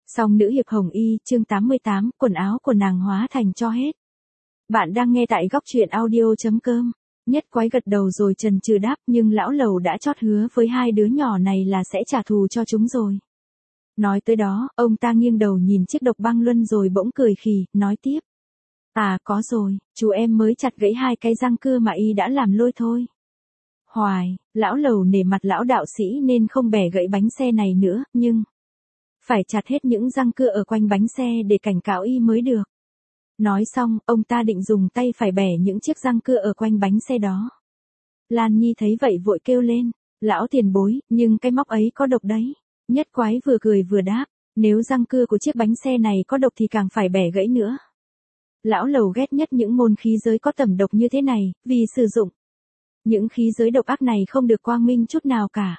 Song nữ hiệp Hồng Y, chương 88, quần áo của nàng hóa thành cho hết. Bạn đang nghe tại góc truyện audio.com. Nhất Quái gật đầu rồi chần chừ đáp, nhưng lão lầu đã chót hứa với hai đứa nhỏ này là sẽ trả thù cho chúng rồi. Nói tới đó, ông ta nghiêng đầu nhìn chiếc độc băng luân rồi bỗng cười khì, nói tiếp. À có rồi, chú em mới chặt gãy hai cái răng cưa mà y đã làm lôi thôi. Hoài, lão lầu nể mặt lão đạo sĩ nên không bẻ gãy bánh xe này nữa, nhưng phải chặt hết những răng cưa ở quanh bánh xe để cảnh cáo y mới được. Nói xong, ông ta định dùng tay phải bẻ những chiếc răng cưa ở quanh bánh xe đó. Lan Nhi thấy vậy vội kêu lên, lão tiền bối, nhưng cái móc ấy có độc đấy. Nhất Quái vừa cười vừa đáp, nếu răng cưa của chiếc bánh xe này có độc thì càng phải bẻ gãy nữa. Lão lầu ghét nhất những môn khí giới có tẩm độc như thế này, vì sử dụng những khí giới độc ác này không được quang minh chút nào cả.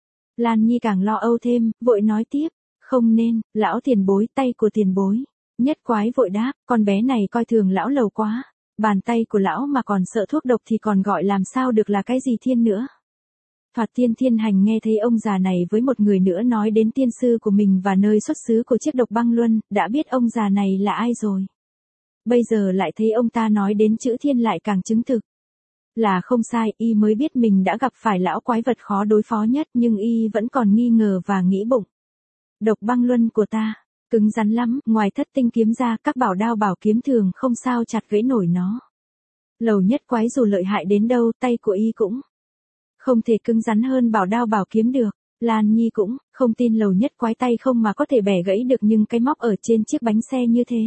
Lan Nhi càng lo âu thêm, vội nói tiếp, không nên, lão tiền bối, tay của tiền bối. Nhất Quái vội đáp, con bé này coi thường lão lầu quá, bàn tay của lão mà còn sợ thuốc độc thì còn gọi làm sao được là cái gì thiên nữa. Thoạt tiên Thiên Hành nghe thấy ông già này với một người nữa nói đến tiên sư của mình và nơi xuất xứ của chiếc độc băng luân, đã biết ông già này là ai rồi. Bây giờ lại thấy ông ta nói đến chữ thiên lại càng chứng thực. Là không sai, y mới biết mình đã gặp phải lão quái vật khó đối phó nhất, nhưng y vẫn còn nghi ngờ và nghĩ bụng. Độc băng luân của ta, cứng rắn lắm, ngoài thất tinh kiếm ra, các bảo đao bảo kiếm thường không sao chặt gãy nổi nó. Lầu Nhất Quái dù lợi hại đến đâu, tay của y cũng không thể cứng rắn hơn bảo đao bảo kiếm được. Lan Nhi cũng không tin Lầu Nhất Quái tay không mà có thể bẻ gãy được nhưng cái móc ở trên chiếc bánh xe như thế.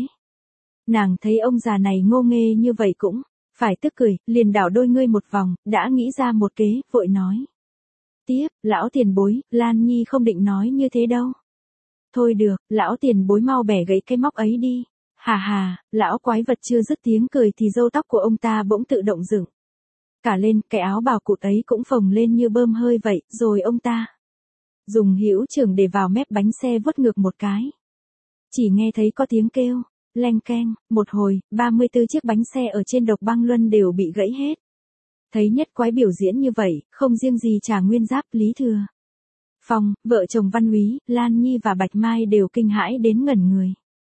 Nàng thấy ông già này ngô nghê như vậy cũng phải tức cười, liền đảo đôi ngươi một vòng, đã nghĩ ra một kế, vội nói. Tiếp, lão tiền bối, Lan Nhi không định nói như thế đâu. Thôi được, lão tiền bối mau bẻ gãy cái móc ấy đi. Hà hà, lão quái vật chưa dứt tiếng cười thì râu tóc của ông ta bỗng tự động dựng cả lên, cái áo bào cụt ấy cũng phồng lên như bơm hơi vậy, rồi ông ta dùng hữu trưởng để vào mép bánh xe vuốt ngược một cái. Chỉ nghe thấy có tiếng kêu, leng keng, một hồi, 34 chiếc bánh xe ở trên độc băng luân đều bị gãy hết. Thấy Nhất Quái biểu diễn như vậy, không riêng gì Trà Nguyên Giáp, Lý Thừa Phong, vợ chồng Văn Úy, Lan Nhi và Bạch Mai đều kinh hãi đến ngẩn người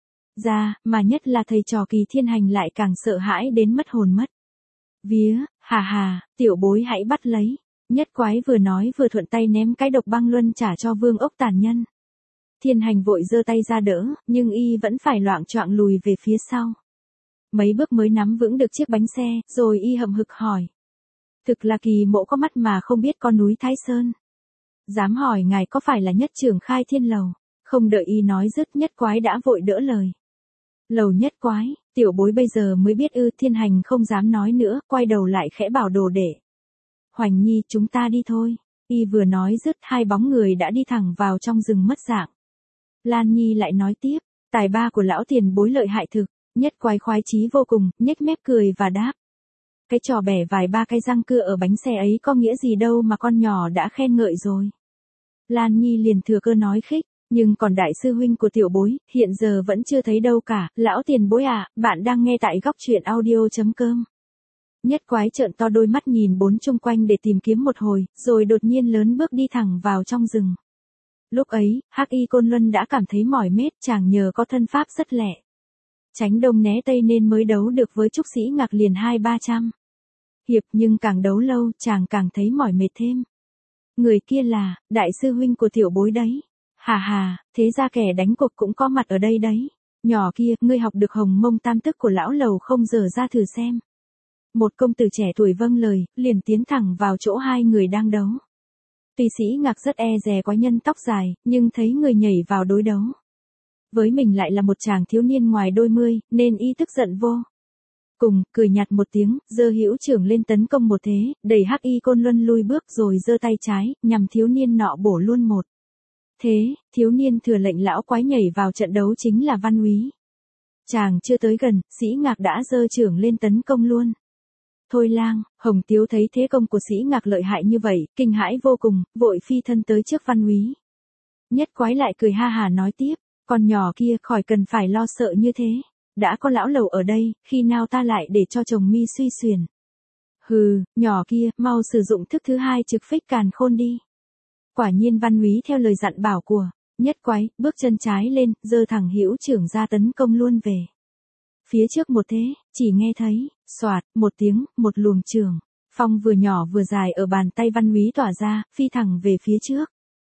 ra, mà nhất là thầy trò Kỳ Thiên Hành lại càng sợ hãi đến mất hồn mất vía. Hà hà, tiểu bối hãy bắt lấy. Nhất Quái vừa nói vừa thuận tay ném cái độc băng luân trả cho Vương Ốc tàn nhân. Thiên Hành vội giơ tay ra đỡ, nhưng y vẫn phải loạng choạng lùi về phía sau. Mấy bước mới nắm vững được chiếc bánh xe, rồi y hậm hực hỏi. Thực là Kỳ Mộ có mắt mà không biết con núi Thái Sơn. Dám hỏi ngài có phải là Nhất Trưởng Khai Thiên Lầu? Không đợi y nói dứt, Nhất Quái đã vội đỡ lời. Lầu Nhất Quái, tiểu bối bây giờ mới biết ư. Thiên Hành không dám nói nữa, quay đầu lại khẽ bảo đồ đệ. Hoành Nhi, chúng ta đi thôi. Y vừa nói dứt, hai bóng người đã đi thẳng vào trong rừng mất dạng. Lan Nhi lại nói tiếp, tài ba của lão tiền bối lợi hại thực. Nhất Quái khoái chí vô cùng, nhếch mép cười và đáp. Cái trò bẻ vài ba cái răng cưa ở bánh xe ấy có nghĩa gì đâu mà con nhỏ đã khen ngợi rồi. Lan Nhi liền thừa cơ nói khích, nhưng còn đại sư huynh của tiểu bối, hiện giờ vẫn chưa thấy đâu cả. Lão tiền bối à, bạn đang nghe tại góc truyện audio.com. Nhất Quái trợn to đôi mắt nhìn bốn chung quanh để tìm kiếm một hồi, rồi đột nhiên lớn bước đi thẳng vào trong rừng. Lúc ấy, Hắc Y Côn Luân đã cảm thấy mỏi mệt, chàng nhờ có thân pháp rất lẹ, tránh đông né tây nên mới đấu được với Trúc Sĩ Ngạc liền 200-300 hiệp, nhưng càng đấu lâu, chàng càng thấy mỏi mệt thêm. Người kia là đại sư huynh của tiểu bối đấy. Hà hà, thế ra kẻ đánh cuộc cũng có mặt ở đây đấy. Nhỏ kia, ngươi học được Hồng Mông Tam Tức của lão lầu không, giờ ra thử xem. Một công tử trẻ tuổi vâng lời, liền tiến thẳng vào chỗ hai người đang đấu. Tuy Sĩ Ngạc rất e dè quái nhân tóc dài, nhưng thấy người nhảy vào đối đấu với mình lại là một chàng thiếu niên ngoài đôi mươi, nên y tức giận vô cùng, cười nhạt một tiếng, giơ hữu trưởng lên tấn công một thế, đẩy Hắc Y Côn Luân lui bước rồi giơ tay trái, nhằm thiếu niên nọ bổ luôn một thế. Thiếu niên thừa lệnh lão quái nhảy vào trận đấu chính là Văn Úy. Chàng chưa tới gần, Sĩ Ngạc đã giơ trưởng lên tấn công luôn. Thôi lang, Hồng Tiếu thấy thế công của Sĩ Ngạc lợi hại như vậy, kinh hãi vô cùng, vội phi thân tới trước Văn Úy. Nhất Quái lại cười ha hà nói tiếp, con nhỏ kia khỏi cần phải lo sợ như thế. Đã có lão lầu ở đây, khi nào ta lại để cho chồng mi suy xuyển. Hừ, nhỏ kia, mau sử dụng thức thứ hai trực phích càn khôn đi. Quả nhiên Văn Úy theo lời dặn bảo của Nhất quái, bước chân trái lên, giơ thẳng hữu trưởng ra tấn công luôn về. Phía trước một thế, chỉ nghe thấy, xoạt, một tiếng, một luồng trường. Phong vừa nhỏ vừa dài ở bàn tay Văn Úy tỏa ra, phi thẳng về phía trước.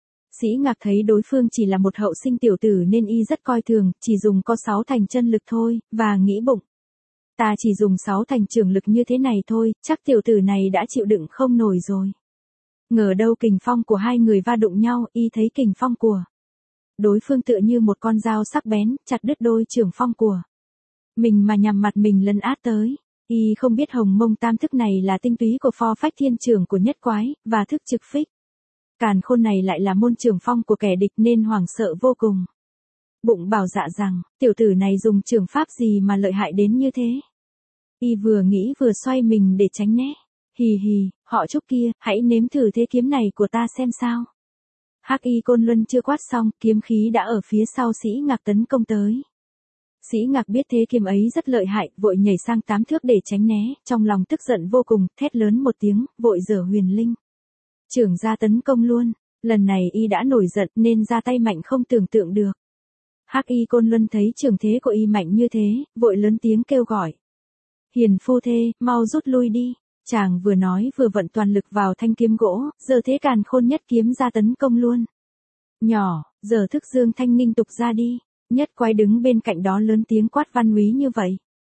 Sĩ Ngạc thấy đối phương chỉ là một hậu sinh tiểu tử nên y rất coi thường, chỉ dùng có 6 thành chân lực thôi, và nghĩ bụng. Ta chỉ dùng 6 thành trường lực như thế này thôi, chắc tiểu tử này đã chịu đựng không nổi rồi. Ngờ đâu kình phong của hai người va đụng nhau, y thấy kình phong của đối phương tựa như một con dao sắc bén, chặt đứt đôi trường phong của mình mà nhằm mặt mình lấn át tới. Y không biết hồng mông tam thức này là tinh túy của pho phách thiên trường của nhất quái, và thức trực phích. Càn khôn này lại là môn trường phong của kẻ địch nên hoảng sợ vô cùng. Bụng bảo dạ rằng, tiểu tử này dùng trường pháp gì mà lợi hại đến như thế. Y vừa nghĩ vừa xoay mình để tránh né. Hì hì, họ Trúc kia, hãy nếm thử thế kiếm này của ta xem sao. Hắc Y Côn Luân chưa quát xong, kiếm khí đã ở phía sau Sĩ Ngạc tấn công tới. Sĩ Ngạc biết thế kiếm ấy rất lợi hại, vội nhảy sang 8 thước để tránh né, trong lòng tức giận vô cùng, thét lớn một tiếng, vội giở huyền linh trưởng ra tấn công luôn. Lần này y đã nổi giận nên ra tay mạnh không tưởng tượng được. Hắc Y Côn Luân thấy trường thế của y mạnh như thế, vội lớn tiếng kêu gọi. Hiền phu thê, mau rút lui đi. Chàng vừa nói vừa vận toàn lực vào thanh kiếm gỗ, giờ thế càn khôn nhất kiếm ra tấn công luôn. Nhỏ, giờ thức dương thanh ninh tục ra đi. Nhất quái đứng bên cạnh đó lớn tiếng quát Văn Úy như vậy.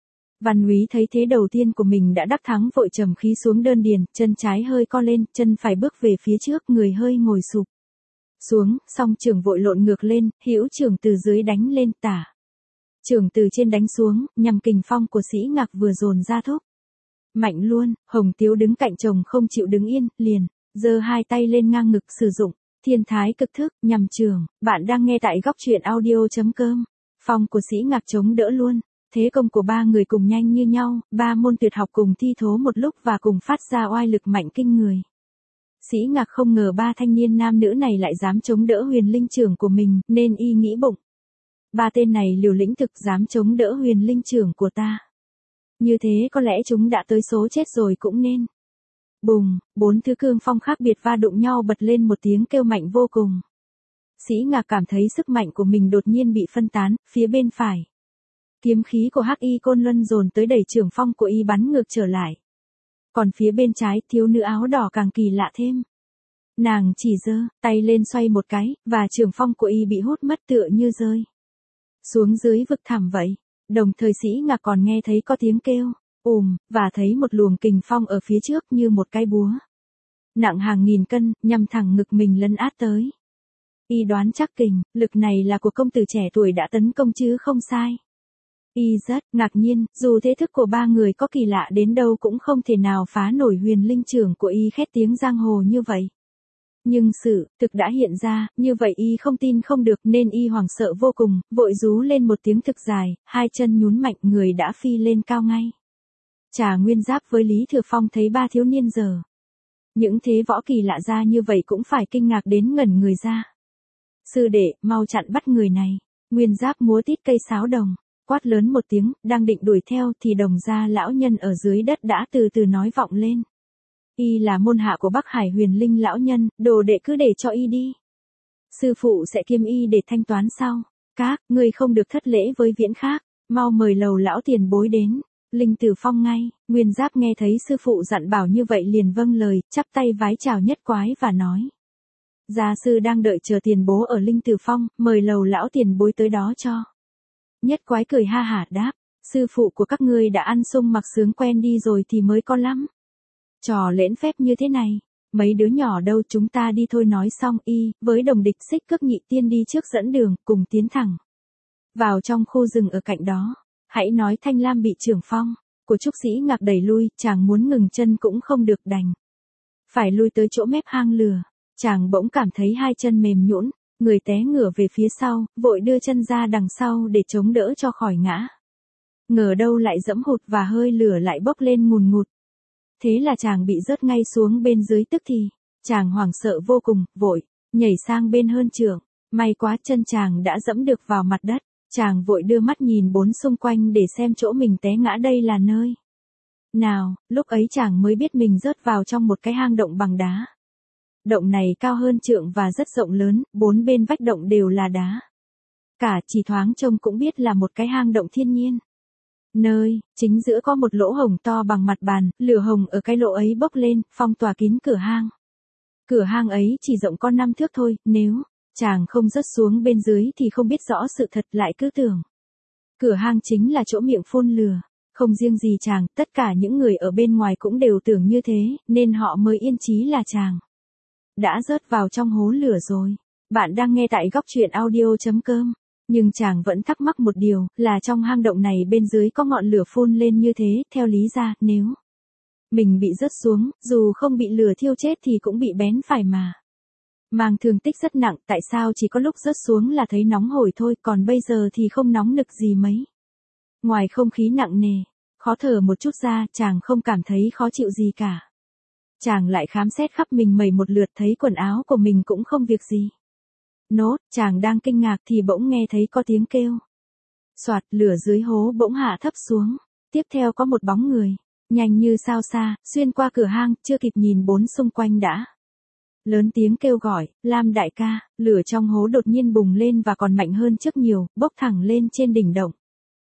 Văn Úy thấy thế đầu tiên của mình đã đắc thắng vội trầm khí xuống đơn điền, chân trái hơi co lên, chân phải bước về phía trước, người hơi ngồi sụp xuống, song trường vội lộn ngược lên, hữu trường từ dưới đánh lên tả. Trường từ trên đánh xuống, nhằm kình phong của Sĩ Ngạc vừa dồn ra thúc. Mạnh luôn, Hồng Tiếu đứng cạnh chồng không chịu đứng yên, liền, giơ hai tay lên ngang ngực sử dụng thiên thái cực thức, nhằm trường. Bạn đang nghe tại góc truyện audio.com. Phong của Sĩ Ngạc chống đỡ luôn. Thế công của ba người cùng nhanh như nhau, ba môn tuyệt học cùng thi thố một lúc và cùng phát ra oai lực mạnh kinh người. Sĩ Ngạc không ngờ ba thanh niên nam nữ này lại dám chống đỡ huyền linh trưởng của mình, nên y nghĩ bụng. Ba tên này liều lĩnh thực dám chống đỡ huyền linh trưởng của ta. Như thế có lẽ chúng đã tới số chết rồi cũng nên. Bùng, 4 thứ cương phong khác biệt va đụng nhau bật lên một tiếng kêu mạnh vô cùng. Sĩ Ngạc cảm thấy sức mạnh của mình đột nhiên bị phân tán, phía bên phải. Kiếm khí của Hắc Y Côn Luân dồn tới đẩy trường phong của y bắn ngược trở lại. Còn phía bên trái, thiếu nữ áo đỏ càng kỳ lạ thêm. Nàng chỉ giơ tay lên xoay một cái, và trường phong của y bị hút mất tựa như rơi xuống dưới vực thẳm vậy. Đồng thời Sĩ Ngạc còn nghe thấy có tiếng kêu, và thấy một luồng kình phong ở phía trước như một cái búa nặng hàng nghìn cân, nhằm thẳng ngực mình lấn át tới. Y đoán chắc kình lực này là của công tử trẻ tuổi đã tấn công chứ không sai. Y rất ngạc nhiên, dù thế thức của ba người có kỳ lạ đến đâu cũng không thể nào phá nổi huyền linh trưởng của y khét tiếng giang hồ như vậy. Nhưng sự thực đã hiện ra, như vậy y không tin không được nên y hoảng sợ vô cùng, vội rú lên một tiếng thực dài, hai chân nhún mạnh người đã phi lên cao ngay. Trà Nguyên Giáp với Lý Thừa Phong thấy ba thiếu niên giờ những thế võ kỳ lạ ra như vậy cũng phải kinh ngạc đến ngẩn người ra. Sư đệ, mau chặn bắt người này. Nguyên Giáp múa tít cây sáo đồng, quát lớn một tiếng, đang định đuổi theo thì Đồng gia lão nhân ở dưới đất đã từ từ nói vọng lên. Y là môn hạ của Bắc Hải Huyền Linh lão nhân, đồ đệ cứ để cho y đi. Sư phụ sẽ kiêm y để thanh toán sau. Các ngươi không được thất lễ với viễn khác, mau mời lầu lão tiền bối đến. Linh Tử Phong ngay, Nguyên Giáp nghe thấy sư phụ dặn bảo như vậy liền vâng lời, chắp tay vái chào Nhất Quái và nói. Gia sư đang đợi chờ tiền bố ở Linh Tử Phong, mời lầu lão tiền bối tới đó cho. Nhất Quái cười ha hả đáp, sư phụ của các ngươi đã ăn sung mặc sướng quen đi rồi thì mới có lắm. Trò lễn phép như thế này, mấy đứa nhỏ đâu chúng ta đi thôi. Nói xong y, với Đồng Địch Xích Cước Nhị Tiên đi trước dẫn đường, cùng tiến thẳng vào trong khu rừng ở cạnh đó. Hãy nói Thanh Lam bị trưởng phong của Trúc Sĩ Ngạc đẩy lui, chàng muốn ngừng chân cũng không được đành phải lui tới chỗ mép hang lửa. Chàng bỗng cảm thấy hai chân mềm nhũn, người té ngửa về phía sau, vội đưa chân ra đằng sau để chống đỡ cho khỏi ngã. Ngờ đâu lại dẫm hụt và hơi lửa lại bốc lên ngùn ngụt. Thế là chàng bị rớt ngay xuống bên dưới, tức thì chàng hoảng sợ vô cùng, vội nhảy sang bên hơn trượng. May quá chân chàng đã dẫm được vào mặt đất. Chàng vội đưa mắt nhìn bốn xung quanh để xem chỗ mình té ngã đây là nơi nào. Lúc ấy chàng mới biết mình rớt vào trong một cái hang động bằng đá. Động này cao hơn trượng và rất rộng lớn, bốn bên vách động đều là đá. Cả chỉ thoáng trông cũng biết là một cái hang động thiên nhiên. Nơi, chính giữa có một lỗ hổng to bằng mặt bàn, lửa hồng ở cái lỗ ấy bốc lên, phong tỏa kín cửa hang. Cửa hang ấy chỉ rộng có 5 thước thôi, nếu chàng không rớt xuống bên dưới thì không biết rõ sự thật lại cứ tưởng. Cửa hang chính là chỗ miệng phun lửa. Không riêng gì chàng, tất cả những người ở bên ngoài cũng đều tưởng như thế, nên họ mới yên chí là chàng đã rớt vào trong hố lửa rồi. Bạn đang nghe tại góc truyện audio.com. Nhưng chàng vẫn thắc mắc một điều, là trong hang động này bên dưới có ngọn lửa phun lên như thế, theo lý ra, nếu mình bị rớt xuống, dù không bị lửa thiêu chết thì cũng bị bén phải mà. Mang thương tích rất nặng, tại sao chỉ có lúc rớt xuống là thấy nóng hổi thôi, còn bây giờ thì không nóng nực gì mấy. Ngoài không khí nặng nề, khó thở một chút ra, chàng không cảm thấy khó chịu gì cả. Chàng lại khám xét khắp mình mẩy một lượt thấy quần áo của mình cũng không việc gì. Nốt, chàng đang kinh ngạc thì bỗng nghe thấy có tiếng kêu. Soạt, lửa dưới hố bỗng hạ thấp xuống. Tiếp theo có một bóng người, nhanh như sao xa, xuyên qua cửa hang, chưa kịp nhìn bốn xung quanh đã lớn tiếng kêu gọi, Lam đại ca, lửa trong hố đột nhiên bùng lên và còn mạnh hơn trước nhiều, bốc thẳng lên trên đỉnh động.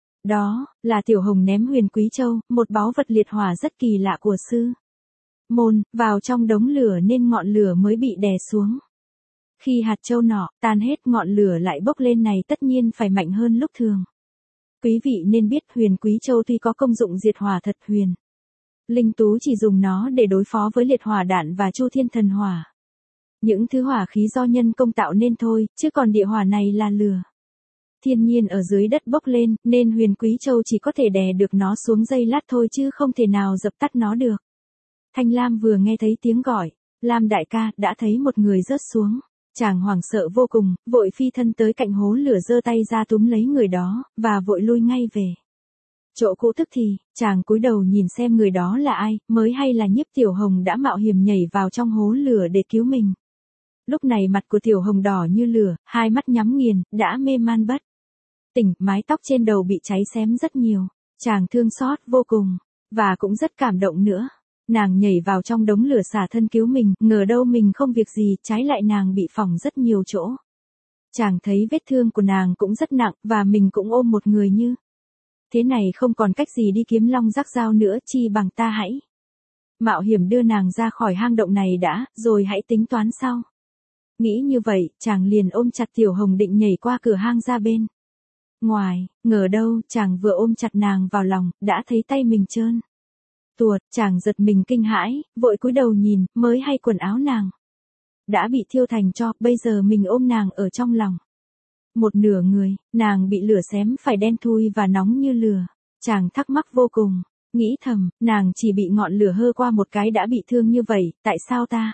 Đó, là Tiểu Hồng ném Huyền Quý Châu, một báu vật liệt hỏa rất kỳ lạ của sư môn, vào trong đống lửa nên ngọn lửa mới bị đè xuống. Khi hạt châu nọ tan hết, ngọn lửa lại bốc lên này tất nhiên phải mạnh hơn lúc thường. Quý vị nên biết Huyền Quý Châu tuy có công dụng diệt hỏa thật huyền. Linh Tú chỉ dùng nó để đối phó với liệt hỏa đạn và Chu Thiên Thần Hỏa. Những thứ hỏa khí do nhân công tạo nên thôi, chứ còn địa hỏa này là lửa thiên nhiên ở dưới đất bốc lên, nên Huyền Quý Châu chỉ có thể đè được nó xuống giây lát thôi chứ không thể nào dập tắt nó được. Thanh Lam vừa nghe thấy tiếng gọi, Lam đại ca, đã thấy một người rớt xuống. Chàng hoảng sợ vô cùng, vội phi thân tới cạnh hố lửa giơ tay ra túm lấy người đó, và vội lui ngay về chỗ cũ. Tức thì, chàng cúi đầu nhìn xem người đó là ai, mới hay là Nhiếp Tiểu Hồng đã mạo hiểm nhảy vào trong hố lửa để cứu mình. Lúc này mặt của Tiểu Hồng đỏ như lửa, hai mắt nhắm nghiền, đã mê man bất tỉnh, mái tóc trên đầu bị cháy xém rất nhiều. Chàng thương xót vô cùng, và cũng rất cảm động nữa. Nàng nhảy vào trong đống lửa xả thân cứu mình, ngờ đâu mình không việc gì, trái lại nàng bị phỏng rất nhiều chỗ. Chàng thấy vết thương của nàng cũng rất nặng, và mình cũng ôm một người như thế này, không còn cách gì đi kiếm long rắc dao nữa, chi bằng ta hãy mạo hiểm đưa nàng ra khỏi hang động này đã, rồi hãy tính toán sau. Nghĩ như vậy, chàng liền ôm chặt Tiểu Hồng định nhảy qua cửa hang ra bên ngoài, ngờ đâu, chàng vừa ôm chặt nàng vào lòng, đã thấy tay mình trơn tuột. Chàng giật mình kinh hãi, vội cúi đầu nhìn, mới hay quần áo nàng đã bị thiêu thành tro, bây giờ mình ôm nàng ở trong lòng. Một nửa người, nàng bị lửa xém phải đen thui và nóng như lửa. Chàng thắc mắc vô cùng, nghĩ thầm, nàng chỉ bị ngọn lửa hơ qua một cái đã bị thương như vậy, tại sao ta?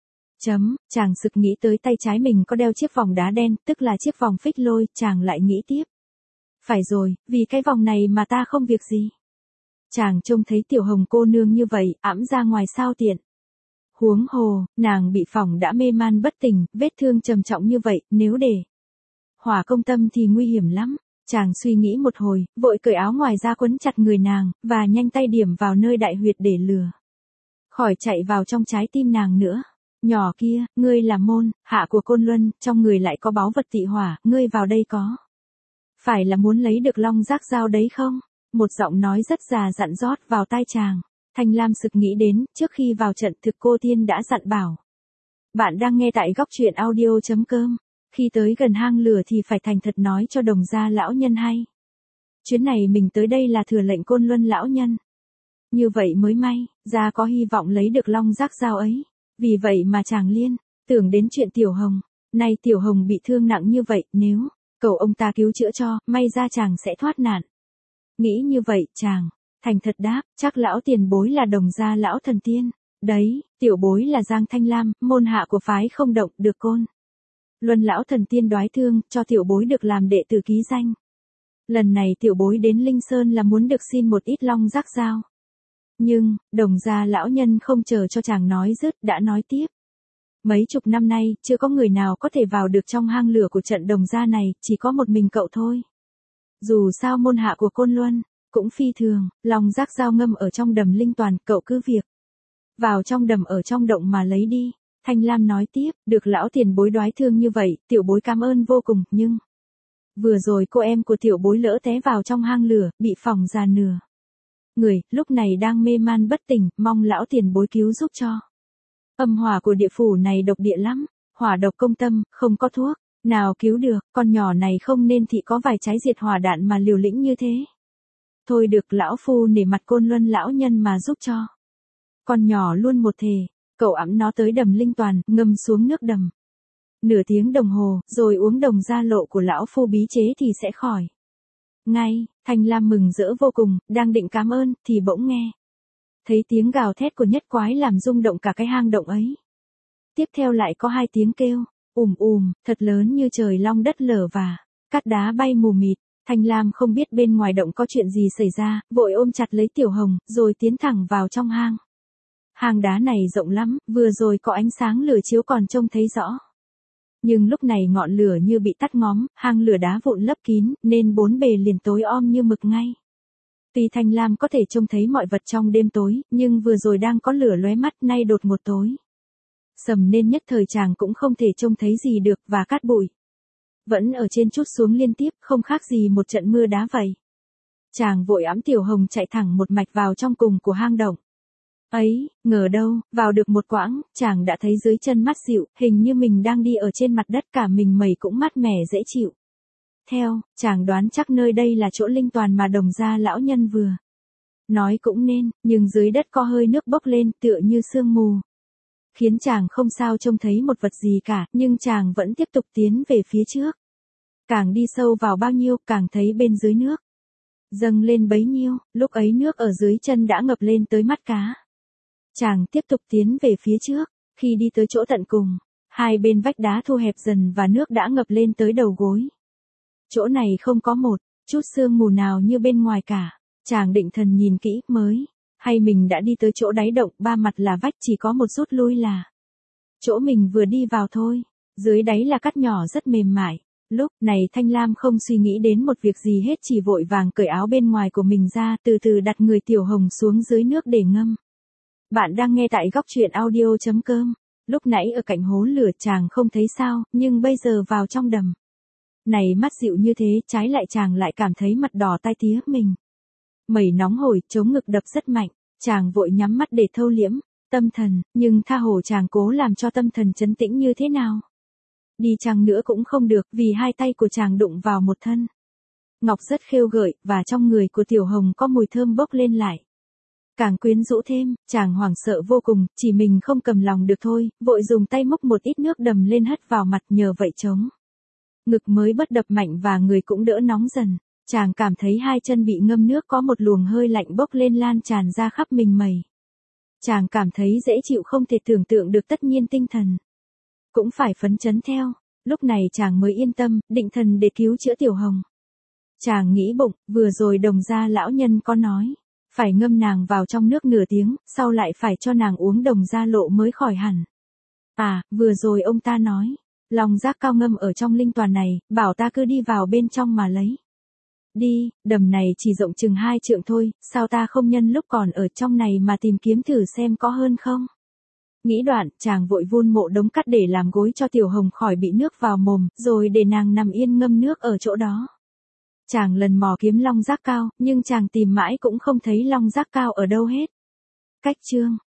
Chàng sực nghĩ tới tay trái mình có đeo chiếc vòng đá đen, tức là chiếc vòng phích lôi, chàng lại nghĩ tiếp. Phải rồi, vì cái vòng này mà ta không việc gì. Chàng trông thấy Tiểu Hồng cô nương như vậy, ẵm ra ngoài sao tiện. Huống hồ, nàng bị phỏng đã mê man bất tỉnh, vết thương trầm trọng như vậy, nếu để hỏa công tâm thì nguy hiểm lắm. Chàng suy nghĩ một hồi, vội cởi áo ngoài ra quấn chặt người nàng, và nhanh tay điểm vào nơi đại huyệt để lửa khỏi chạy vào trong trái tim nàng nữa. Nhỏ kia, ngươi là môn hạ của Côn Luân, trong người lại có báu vật tị hỏa, ngươi vào đây có phải là muốn lấy được long rác dao đấy không? Một giọng nói rất già dặn rót vào tai chàng. Thanh Lam sực nghĩ đến, trước khi vào trận thực cô tiên đã dặn bảo. Bạn đang nghe tại góc truyện audio.com. Khi tới gần hang lửa thì phải thành thật nói cho Đồng gia lão nhân hay. Chuyến này mình tới đây là thừa lệnh Côn Luân lão nhân. Như vậy mới may, gia có hy vọng lấy được long rác dao ấy. Vì vậy mà chàng liên tưởng đến chuyện Tiểu Hồng. Nay Tiểu Hồng bị thương nặng như vậy, nếu cầu ông ta cứu chữa cho, may ra chàng sẽ thoát nạn. Nghĩ như vậy, chàng thành thật đáp, chắc lão tiền bối là Đồng gia lão thần tiên. Đấy, tiểu bối là Giang Thanh Lam, môn hạ của phái không động, được Côn Luân lão thần tiên đoái thương, cho tiểu bối được làm đệ tử ký danh. Lần này tiểu bối đến Linh Sơn là muốn được xin một ít long rác dao. Nhưng, Đồng gia lão nhân không chờ cho chàng nói dứt, đã nói tiếp. Mấy chục năm nay, chưa có người nào có thể vào được trong hang lửa của trận Đồng gia này, chỉ có một mình cậu thôi. Dù sao môn hạ của Côn Luân cũng phi thường, long rác dao ngâm ở trong đầm linh toàn, cậu cứ việc vào trong đầm ở trong động mà lấy đi. Thanh Lam nói tiếp, được lão tiền bối đoái thương như vậy, tiểu bối cảm ơn vô cùng, nhưng vừa rồi cô em của tiểu bối lỡ té vào trong hang lửa, bị phỏng ra nửa người, lúc này đang mê man bất tỉnh, mong lão tiền bối cứu giúp cho. Âm hỏa của địa phủ này độc địa lắm, hỏa độc công tâm, không có thuốc nào cứu được, con nhỏ này không nên thị có vài trái diệt hỏa đạn mà liều lĩnh như thế. Thôi được, lão phu nể mặt Côn Luân lão nhân mà giúp cho. Con nhỏ luôn một thề, cậu ẵm nó tới đầm linh toàn, ngâm xuống nước đầm. Nửa tiếng đồng hồ, rồi uống đồng gia lộ của lão phu bí chế thì sẽ khỏi. Ngay, Thanh Lam mừng rỡ vô cùng, đang định cảm ơn, thì bỗng nghe thấy tiếng gào thét của nhất quái làm rung động cả cái hang động ấy. Tiếp theo lại có hai tiếng kêu, thật lớn như trời long đất lở và cát đá bay mù mịt. Thanh Lam không biết bên ngoài động có chuyện gì xảy ra, vội ôm chặt lấy Tiểu Hồng, rồi tiến thẳng vào trong hang. Hang đá này rộng lắm, vừa rồi có ánh sáng lửa chiếu còn trông thấy rõ. Nhưng lúc này ngọn lửa như bị tắt ngóm, hang lửa đá vụn lấp kín, nên bốn bề liền tối om như mực ngay. Tuy Thanh Lam có thể trông thấy mọi vật trong đêm tối, nhưng vừa rồi đang có lửa lóe mắt, nay đột ngột tối sầm nên nhất thời chàng cũng không thể trông thấy gì được, và cát bụi vẫn ở trên trút xuống liên tiếp, không khác gì một trận mưa đá vậy. Chàng vội ẵm Tiểu Hồng chạy thẳng một mạch vào trong cùng của hang động. Ấy, ngờ đâu, vào được một quãng, chàng đã thấy dưới chân mát dịu, hình như mình đang đi ở trên mặt đất, cả mình mẩy cũng mát mẻ dễ chịu. Theo, chàng đoán chắc nơi đây là chỗ linh toàn mà đồng gia lão nhân vừa nói cũng nên, nhưng dưới đất có hơi nước bốc lên tựa như sương mù, khiến chàng không sao trông thấy một vật gì cả, nhưng chàng vẫn tiếp tục tiến về phía trước. Càng đi sâu vào bao nhiêu, càng thấy bên dưới nước dâng lên bấy nhiêu, lúc ấy nước ở dưới chân đã ngập lên tới mắt cá. Chàng tiếp tục tiến về phía trước, khi đi tới chỗ tận cùng, hai bên vách đá thu hẹp dần và nước đã ngập lên tới đầu gối. Chỗ này không có một chút sương mù nào như bên ngoài cả. Chàng định thần nhìn kỹ, mới hay mình đã đi tới chỗ đáy động, ba mặt là vách, chỉ có một rút lui là chỗ mình vừa đi vào thôi. Dưới đáy là cát nhỏ rất mềm mại. Lúc này Thanh Lam không suy nghĩ đến một việc gì hết, chỉ vội vàng cởi áo bên ngoài của mình ra, từ từ đặt người Tiểu Hồng xuống dưới nước để ngâm. Bạn đang nghe tại góc truyện audio.com. Lúc nãy ở cạnh hố lửa chàng không thấy sao, nhưng bây giờ vào trong đầm này mát dịu như thế, trái lại chàng lại cảm thấy mặt đỏ tai tía, mình mẩy nóng hổi, chống ngực đập rất mạnh. Chàng vội nhắm mắt để thâu liễm tâm thần, nhưng tha hồ chàng cố làm cho tâm thần trấn tĩnh như thế nào đi chăng nữa cũng không được, vì hai tay của chàng đụng vào một thân ngọc rất khêu gợi, và trong người của Tiểu Hồng có mùi thơm bốc lên lại, càng quyến rũ thêm. Chàng hoảng sợ vô cùng, chỉ mình không cầm lòng được thôi, vội dùng tay múc một ít nước đầm lên hất vào mặt, nhờ vậy chống ngực mới bớt đập mạnh và người cũng đỡ nóng dần. Chàng cảm thấy hai chân bị ngâm nước, có một luồng hơi lạnh bốc lên lan tràn ra khắp mình mẩy. Chàng cảm thấy dễ chịu không thể tưởng tượng được, tất nhiên tinh thần cũng phải phấn chấn theo. Lúc này chàng mới yên tâm, định thần để cứu chữa Tiểu Hồng. Chàng nghĩ bụng, vừa rồi đồng gia lão nhân có nói phải ngâm nàng vào trong nước nửa tiếng, sau lại phải cho nàng uống đồng gia lộ mới khỏi hẳn. À, vừa rồi ông ta nói long giác cao ngâm ở trong linh toàn này, bảo ta cứ đi vào bên trong mà lấy. Đi, đầm này chỉ rộng chừng 2 trượng thôi, sao ta không nhân lúc còn ở trong này mà tìm kiếm thử xem có hơn không? Nghĩ đoạn, chàng vội vun mộ đống cát để làm gối cho Tiểu Hồng khỏi bị nước vào mồm, rồi để nàng nằm yên ngâm nước ở chỗ đó. Chàng lần mò kiếm long giác cao, nhưng chàng tìm mãi cũng không thấy long giác cao ở đâu hết. Cách chương